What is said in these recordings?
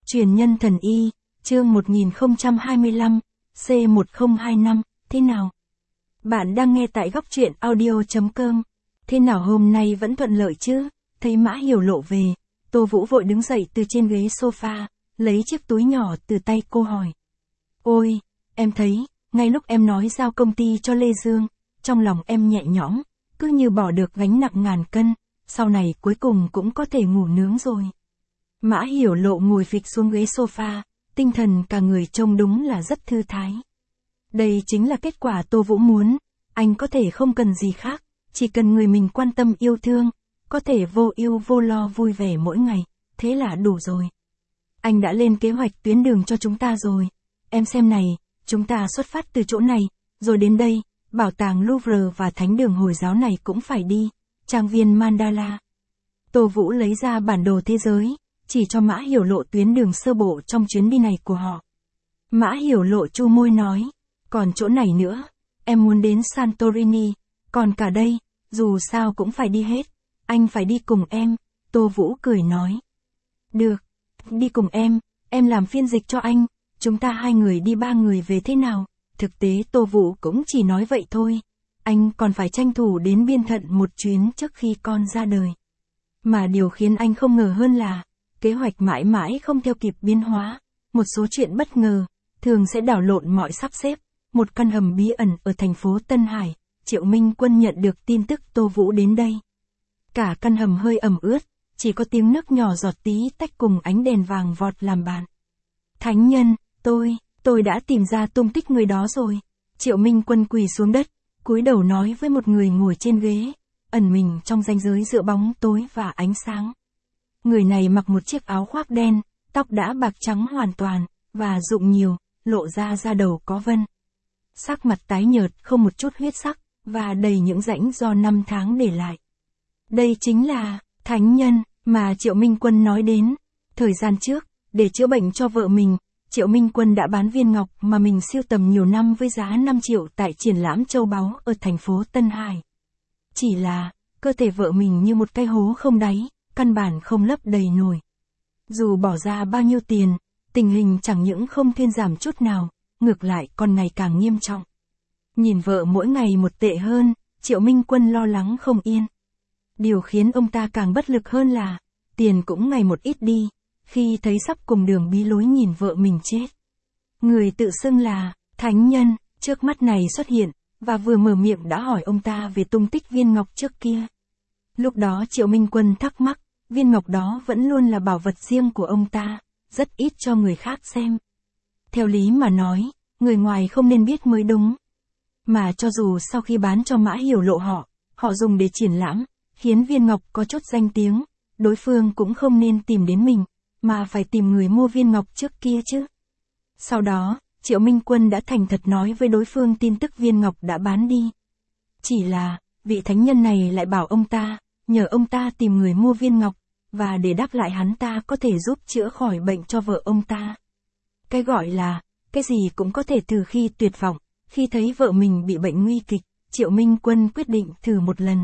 Truyền nhân thần y, chương 1025, C1025, thế nào? Bạn đang nghe tại góc truyện audio.com. Thế nào hôm nay vẫn thuận lợi chứ? Thấy Mã Hiểu Lộ về, Tô Vũ vội đứng dậy từ trên ghế sofa, lấy chiếc túi nhỏ từ tay cô hỏi. Ôi, em thấy, ngay lúc em nói giao công ty cho Lê Dương, trong lòng em nhẹ nhõm, cứ như bỏ được gánh nặng ngàn cân, sau này cuối cùng cũng có thể ngủ nướng rồi. Mã Hiểu Lộ ngồi phịch xuống ghế sofa, tinh thần cả người trông đúng là rất thư thái. Đây chính là kết quả Tô Vũ muốn, anh có thể không cần gì khác, chỉ cần người mình quan tâm yêu thương, có thể vô ưu vô lo vui vẻ mỗi ngày, thế là đủ rồi. Anh đã lên kế hoạch tuyến đường cho chúng ta rồi, em xem này, chúng ta xuất phát từ chỗ này, rồi đến đây, bảo tàng Louvre và thánh đường Hồi giáo này cũng phải đi, trang viên Mandala. Tô Vũ lấy ra bản đồ thế giới, chỉ cho Mã Hiểu Lộ tuyến đường sơ bộ trong chuyến đi này của họ. Mã Hiểu Lộ chu môi nói, còn chỗ này nữa, em muốn đến Santorini, còn cả đây, dù sao cũng phải đi hết, anh phải đi cùng em, Tô Vũ cười nói. Được, đi cùng em làm phiên dịch cho anh, chúng ta 2 người đi 3 người về thế nào? Thực tế Tô Vũ cũng chỉ nói vậy thôi, anh còn phải tranh thủ đến Biên Thận một chuyến trước khi con ra đời. Mà điều khiến anh không ngờ hơn là, kế hoạch mãi mãi không theo kịp biến hóa, một số chuyện bất ngờ, thường sẽ đảo lộn mọi sắp xếp. Một căn hầm bí ẩn ở thành phố Tân Hải, Triệu Minh Quân nhận được tin tức Tô Vũ đến đây. Cả căn hầm hơi ẩm ướt, chỉ có tiếng nước nhỏ giọt tí tách cùng ánh đèn vàng vọt làm bạn. Thánh nhân, tôi đã tìm ra tung tích người đó rồi. Triệu Minh Quân quỳ xuống đất, cúi đầu nói với một người ngồi trên ghế, ẩn mình trong ranh giới giữa bóng tối và ánh sáng. Người này mặc một chiếc áo khoác đen, tóc đã bạc trắng hoàn toàn, và rụng nhiều, lộ ra da đầu có vân. Sắc mặt tái nhợt không một chút huyết sắc, và đầy những rãnh do 5 tháng để lại. Đây chính là thánh nhân mà Triệu Minh Quân nói đến. Thời gian trước, để chữa bệnh cho vợ mình, Triệu Minh Quân đã bán viên ngọc mà mình sưu tầm nhiều năm với giá 5 triệu tại triển lãm châu báu ở thành phố Tân Hải. Chỉ là, cơ thể vợ mình như một cái hố không đáy, căn bản không lấp đầy nổi. Dù bỏ ra bao nhiêu tiền, tình hình chẳng những không thuyên giảm chút nào, ngược lại còn ngày càng nghiêm trọng. Nhìn vợ mỗi ngày một tệ hơn, Triệu Minh Quân lo lắng không yên. Điều khiến ông ta càng bất lực hơn là, tiền cũng ngày một ít đi, khi thấy sắp cùng đường bí lối nhìn vợ mình chết. Người tự xưng là thánh nhân, trước mắt này xuất hiện, và vừa mở miệng đã hỏi ông ta về tung tích viên ngọc trước kia. Lúc đó Triệu Minh Quân thắc mắc, viên ngọc đó vẫn luôn là bảo vật riêng của ông ta, rất ít cho người khác xem. Theo lý mà nói, người ngoài không nên biết mới đúng. Mà cho dù sau khi bán cho Mã Hiểu Lộ họ dùng để triển lãm, khiến viên ngọc có chút danh tiếng, đối phương cũng không nên tìm đến mình, mà phải tìm người mua viên ngọc trước kia chứ. Sau đó, Triệu Minh Quân đã thành thật nói với đối phương tin tức viên ngọc đã bán đi. Chỉ là, vị thánh nhân này lại bảo ông ta, nhờ ông ta tìm người mua viên ngọc, và để đáp lại hắn ta có thể giúp chữa khỏi bệnh cho vợ ông ta. Cái gọi là, cái gì cũng có thể từ khi tuyệt vọng, khi thấy vợ mình bị bệnh nguy kịch, Triệu Minh Quân quyết định thử một lần.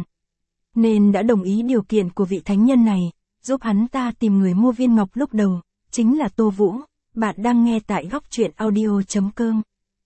Nên đã đồng ý điều kiện của vị thánh nhân này, giúp hắn ta tìm người mua viên ngọc lúc đầu, chính là Tô Vũ, bạn đang nghe tại góc truyện audio.com.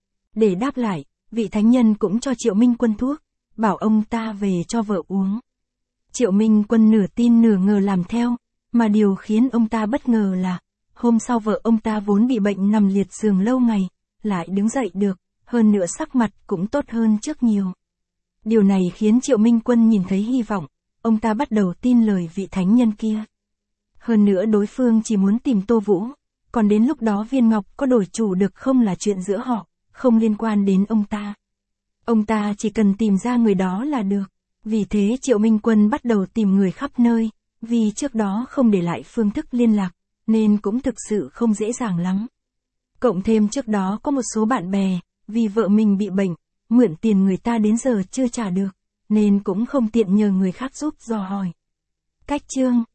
Để đáp lại, vị thánh nhân cũng cho Triệu Minh Quân thuốc, bảo ông ta về cho vợ uống. Triệu Minh Quân nửa tin nửa ngờ làm theo, mà điều khiến ông ta bất ngờ là, hôm sau vợ ông ta vốn bị bệnh nằm liệt giường lâu ngày, lại đứng dậy được, hơn nữa sắc mặt cũng tốt hơn trước nhiều. Điều này khiến Triệu Minh Quân nhìn thấy hy vọng, ông ta bắt đầu tin lời vị thánh nhân kia. Hơn nữa đối phương chỉ muốn tìm Tô Vũ, còn đến lúc đó viên ngọc có đổi chủ được không là chuyện giữa họ, không liên quan đến ông ta. Ông ta chỉ cần tìm ra người đó là được. Vì thế Triệu Minh Quân bắt đầu tìm người khắp nơi, vì trước đó không để lại phương thức liên lạc, nên cũng thực sự không dễ dàng lắm. Cộng thêm trước đó có một số bạn bè, vì vợ mình bị bệnh, mượn tiền người ta đến giờ chưa trả được, nên cũng không tiện nhờ người khác giúp dò hỏi. Cách chương